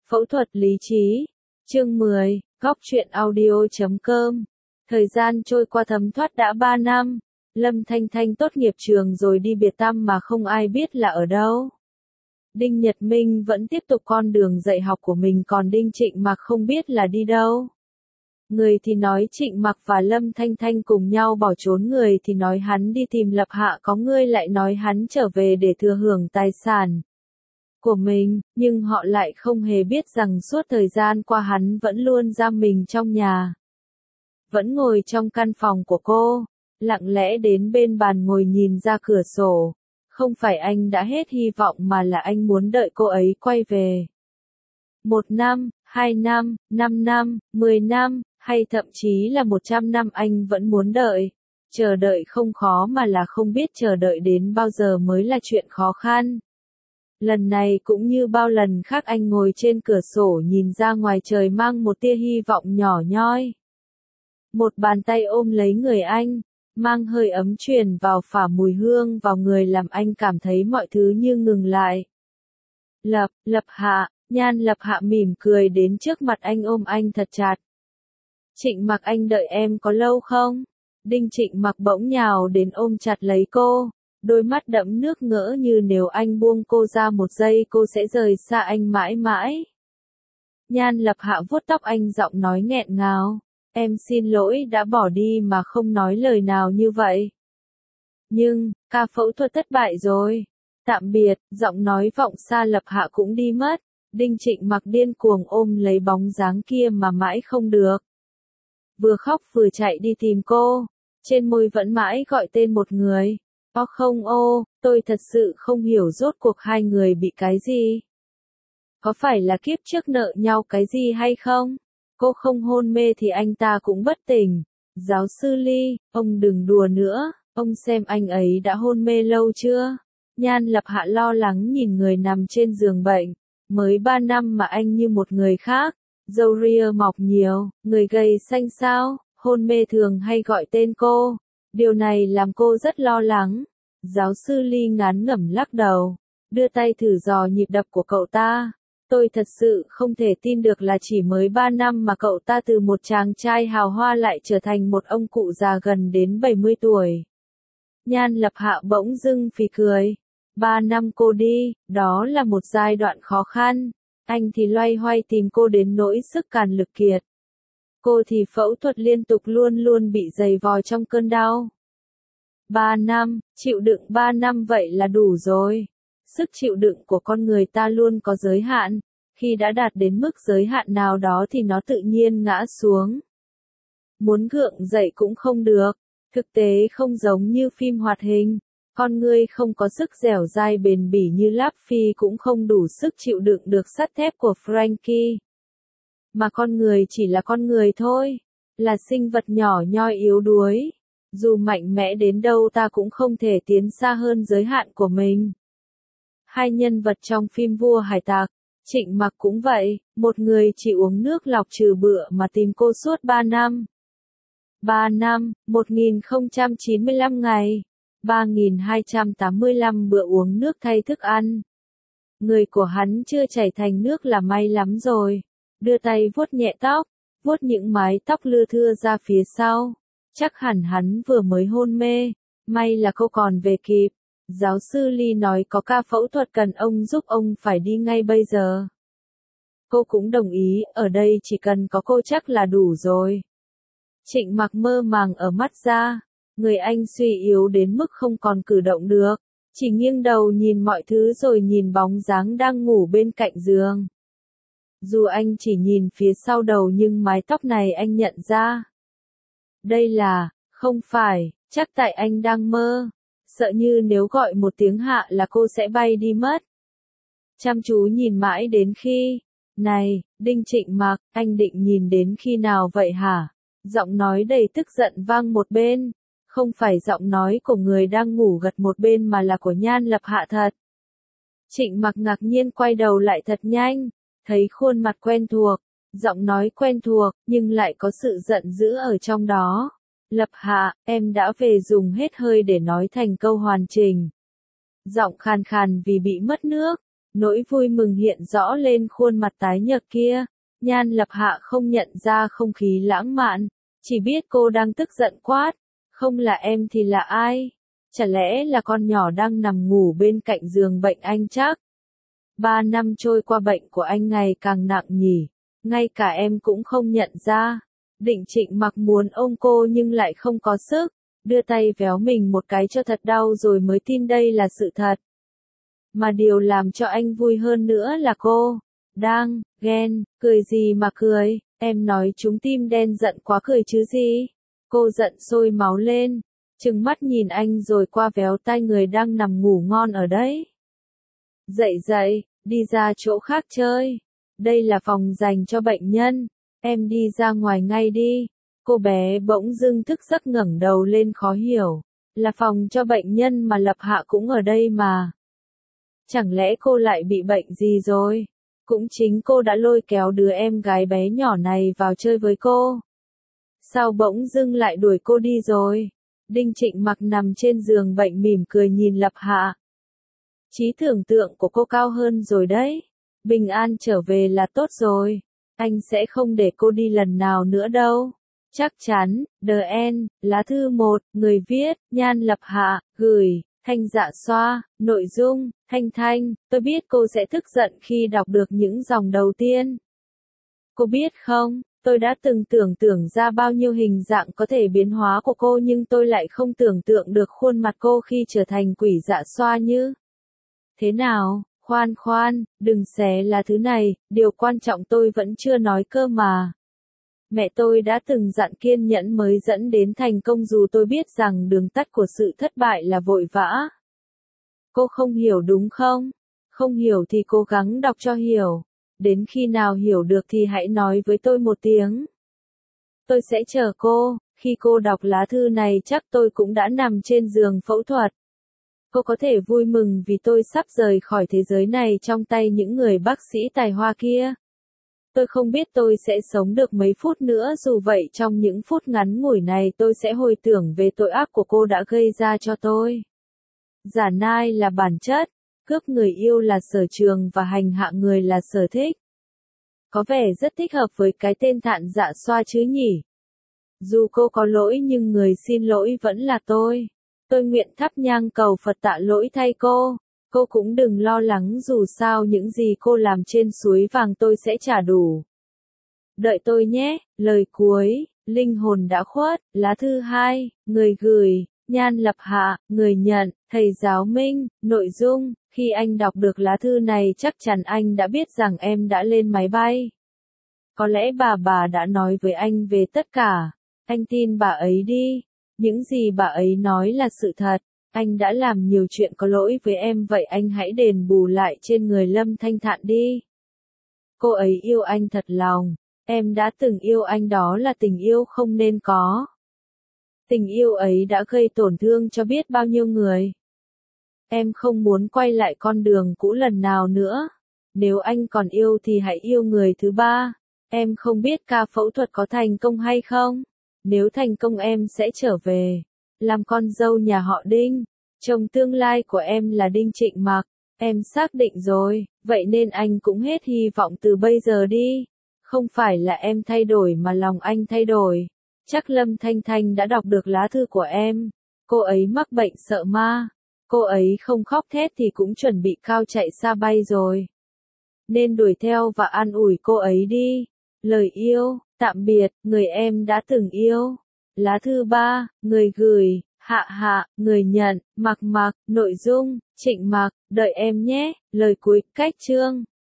Phẫu thuật lý trí. Chương 10, Góc truyện audio.com. Thời gian trôi qua thấm thoát đã 3 năm. Lâm Thanh Thanh tốt nghiệp trường rồi đi biệt tăm mà không ai biết là ở đâu. Đinh Nhật Minh vẫn tiếp tục con đường dạy học của mình, còn Đinh Trịnh Mặc không biết là đi đâu. Người thì nói Trịnh Mặc và Lâm Thanh Thanh cùng nhau bỏ trốn, người thì nói hắn đi tìm Lập Hạ, có người lại nói hắn trở về để thừa hưởng tài sản của mình, nhưng họ lại không hề biết rằng suốt thời gian qua hắn vẫn luôn giam mình trong nhà. Vẫn ngồi trong căn phòng của cô, lặng lẽ đến bên bàn ngồi nhìn ra cửa sổ. Không phải anh đã hết hy vọng mà là anh muốn đợi cô ấy quay về. 1 năm, 2 năm, 5 năm, 10 năm, hay thậm chí là 100 năm anh vẫn muốn đợi. Chờ đợi không khó mà là không biết chờ đợi đến bao giờ mới là chuyện khó khăn. Lần này cũng như bao lần khác, anh ngồi trên cửa sổ nhìn ra ngoài trời mang một tia hy vọng nhỏ nhoi. Một bàn tay ôm lấy người anh, mang hơi ấm truyền vào, phả mùi hương vào người làm anh cảm thấy mọi thứ như ngừng lại. Lập Hạ, Nhan Lập Hạ mỉm cười đến trước mặt anh, ôm anh thật chặt. Trịnh Mặc, anh đợi em có lâu không? Đinh Trịnh Mặc bỗng nhào đến ôm chặt lấy cô, đôi mắt đẫm nước ngỡ như nếu anh buông cô ra một giây cô sẽ rời xa anh mãi mãi. Nhan Lập Hạ vuốt tóc anh, giọng nói nghẹn ngào. Em xin lỗi đã bỏ đi mà không nói lời nào như vậy. Nhưng, ca phẫu thuật thất bại rồi. Tạm biệt, giọng nói vọng xa Lập Hạ cũng đi mất. Đinh Trịnh Mặc điên cuồng ôm lấy bóng dáng kia mà mãi không được. Vừa khóc vừa chạy đi tìm cô. Trên môi vẫn mãi gọi tên một người. Không tôi thật sự không hiểu rốt cuộc hai người bị cái gì. Có phải là kiếp trước nợ nhau cái gì hay không? Cô không hôn mê thì anh ta cũng bất tỉnh. Giáo sư Ly, ông đừng đùa nữa, ông xem anh ấy đã hôn mê lâu chưa? Nhan Lập Hạ lo lắng nhìn người nằm trên giường bệnh. Mới 3 năm mà anh như một người khác. Râu ria mọc nhiều, người gầy xanh xao, hôn mê thường hay gọi tên cô. Điều này làm cô rất lo lắng. Giáo sư Ly ngán ngẩm lắc đầu, đưa tay thử dò nhịp đập của cậu ta. Tôi thật sự không thể tin được là chỉ mới 3 năm mà cậu ta từ một chàng trai hào hoa lại trở thành một ông cụ già gần đến 70 tuổi. Nhan Lập Hạ bỗng dưng phì cười. 3 năm cô đi, đó là một giai đoạn khó khăn. Anh thì loay hoay tìm cô đến nỗi sức càn lực kiệt. Cô thì phẫu thuật liên tục, luôn luôn bị giày vò trong cơn đau. 3 năm, chịu đựng 3 năm vậy là đủ rồi. Sức chịu đựng của con người ta luôn có giới hạn, khi đã đạt đến mức giới hạn nào đó thì nó tự nhiên ngã xuống. Muốn gượng dậy cũng không được, thực tế không giống như phim hoạt hình, con người không có sức dẻo dai bền bỉ như Laffy cũng không đủ sức chịu đựng được sắt thép của Frankie. Mà con người chỉ là con người thôi, là sinh vật nhỏ nhoi yếu đuối. Dù mạnh mẽ đến đâu ta cũng không thể tiến xa hơn giới hạn của mình. Hai nhân vật trong phim Vua Hải Tặc, Trịnh Mặc cũng vậy, một người chỉ uống nước lọc trừ bựa mà tìm cô suốt 3 năm. 3 năm, 1095 ngày, 3285 bữa uống nước thay thức ăn. Người của hắn chưa chảy thành nước là may lắm rồi. Đưa tay vuốt nhẹ tóc, vuốt những mái tóc lưa thưa ra phía sau. Chắc hẳn hắn vừa mới hôn mê, may là cô còn về kịp. Giáo sư Ly nói có ca phẫu thuật cần ông giúp, ông phải đi ngay bây giờ. Cô cũng đồng ý, ở đây chỉ cần có cô chắc là đủ rồi. Trịnh Mặc mơ màng ở mắt ra, người anh suy yếu đến mức không còn cử động được, chỉ nghiêng đầu nhìn mọi thứ rồi nhìn bóng dáng đang ngủ bên cạnh giường. Dù anh chỉ nhìn phía sau đầu nhưng mái tóc này anh nhận ra. Đây là, không phải, chắc tại anh đang mơ. Sợ như nếu gọi một tiếng Hạ là cô sẽ bay đi mất. Chăm chú nhìn mãi đến khi, này, Đinh Trịnh Mặc, anh định nhìn đến khi nào vậy hả? Giọng nói đầy tức giận vang một bên, không phải giọng nói của người đang ngủ gật một bên mà là của Nhan Lập Hạ thật. Trịnh Mặc ngạc nhiên quay đầu lại thật nhanh, thấy khuôn mặt quen thuộc, giọng nói quen thuộc, nhưng lại có sự giận dữ ở trong đó. Lập Hạ, em đã về, dùng hết hơi để nói thành câu hoàn chỉnh. Giọng khàn khàn vì bị mất nước, Nỗi vui mừng hiện rõ lên khuôn mặt tái nhợt kia. Nhan Lập Hạ không nhận ra không khí lãng mạn, chỉ biết cô đang tức giận quát. Không là em thì là ai? Chả lẽ là con nhỏ đang nằm ngủ bên cạnh giường bệnh anh chắc? 3 năm trôi qua bệnh của anh ngày càng nặng nhỉ, ngay cả em cũng không nhận ra. Định Trịnh Mặc muốn ôm cô nhưng lại không có sức, đưa tay véo mình một cái cho thật đau rồi mới tin đây là sự thật. Mà điều làm cho anh vui hơn nữa là cô đang ghen, cười gì mà cười, em nói chúng tim đen giận quá cười chứ gì. Cô giận sôi máu lên, trừng mắt nhìn anh rồi qua véo tay người đang nằm ngủ ngon ở đấy. Dậy dậy, đi ra chỗ khác chơi. Đây là phòng dành cho bệnh nhân. Em đi ra ngoài ngay đi. Cô bé bỗng dưng thức giấc ngẩng đầu lên khó hiểu. Là phòng cho bệnh nhân mà Lập Hạ cũng ở đây mà. Chẳng lẽ cô lại bị bệnh gì rồi? Cũng chính cô đã lôi kéo đứa em gái bé nhỏ này vào chơi với cô. Sao bỗng dưng lại đuổi cô đi rồi? Đinh Trịnh Mặc nằm trên giường bệnh mỉm cười nhìn Lập Hạ. Trí tưởng tượng của cô cao hơn rồi đấy. Bình an trở về là tốt rồi. Anh sẽ không để cô đi lần nào nữa đâu. Chắc chắn. The End. Lá thư 1. Người viết. Nhan Lập Hạ. Gửi. Thanh Dạ Xoa. Nội dung. Thanh Thanh. Tôi biết cô sẽ tức giận khi đọc được những dòng đầu tiên. Cô biết không? Tôi đã từng tưởng tượng ra bao nhiêu hình dạng có thể biến hóa của cô nhưng tôi lại không tưởng tượng được khuôn mặt cô khi trở thành quỷ dạ xoa như thế nào. Khoan khoan, đừng xé là thứ này, điều quan trọng tôi vẫn chưa nói cơ mà. Mẹ tôi đã từng dặn kiên nhẫn mới dẫn đến thành công dù tôi biết rằng đường tắt của sự thất bại là vội vã. Cô không hiểu đúng không? Không hiểu thì cố gắng đọc cho hiểu. Đến khi nào hiểu được thì hãy nói với tôi một tiếng. Tôi sẽ chờ cô. Khi cô đọc lá thư này chắc tôi cũng đã nằm trên giường phẫu thuật. Cô có thể vui mừng vì tôi sắp rời khỏi thế giới này trong tay những người bác sĩ tài hoa kia. Tôi không biết tôi sẽ sống được mấy phút nữa, dù vậy trong những phút ngắn ngủi này tôi sẽ hồi tưởng về tội ác của cô đã gây ra cho tôi. Giả nai là bản chất, cướp người yêu là sở trường và hành hạ người là sở thích. Có vẻ rất thích hợp với cái tên Thạn Dạ Xoa chứ nhỉ? Dù cô có lỗi nhưng người xin lỗi vẫn là tôi. Tôi nguyện thắp nhang cầu Phật tạ lỗi thay cô. Cô cũng đừng lo lắng dù sao những gì cô làm trên suối vàng tôi sẽ trả đủ. Đợi tôi nhé. Lời cuối. Linh hồn đã khuất. Lá thư 2. Người gửi. Nhan Lập Hạ. Người nhận. Thầy Giáo Minh. Nội dung. Khi anh đọc được lá thư này chắc chắn anh đã biết rằng em đã lên máy bay. Có lẽ bà đã nói với anh về tất cả. Anh tin bà ấy đi. Những gì bà ấy nói là sự thật. Anh đã làm nhiều chuyện có lỗi với em vậy anh hãy đền bù lại trên người Lâm Thanh Thạn đi. Cô ấy yêu anh thật lòng. Em đã từng yêu anh, đó là tình yêu không nên có. Tình yêu ấy đã gây tổn thương cho biết bao nhiêu người. Em không muốn quay lại con đường cũ lần nào nữa. Nếu anh còn yêu thì hãy yêu người thứ ba. Em không biết ca phẫu thuật có thành công hay không. Nếu thành công em sẽ trở về. Làm con dâu nhà họ Đinh. Chồng tương lai của em là Đinh Trịnh Mặc. Em xác định rồi, vậy nên anh cũng hết hy vọng từ bây giờ đi. Không phải là em thay đổi mà lòng anh thay đổi. Chắc Lâm Thanh Thanh đã đọc được lá thư của em. Cô ấy mắc bệnh sợ ma. Cô ấy không khóc thét thì cũng chuẩn bị cao chạy xa bay rồi. Nên đuổi theo và an ủi cô ấy đi. Lời yêu, tạm biệt, người em đã từng yêu. Lá thư 3, người gửi, Hạ Hạ, người nhận, Mặc Mặc, nội dung, Trịnh Mặc, đợi em nhé, lời cuối, cách chương.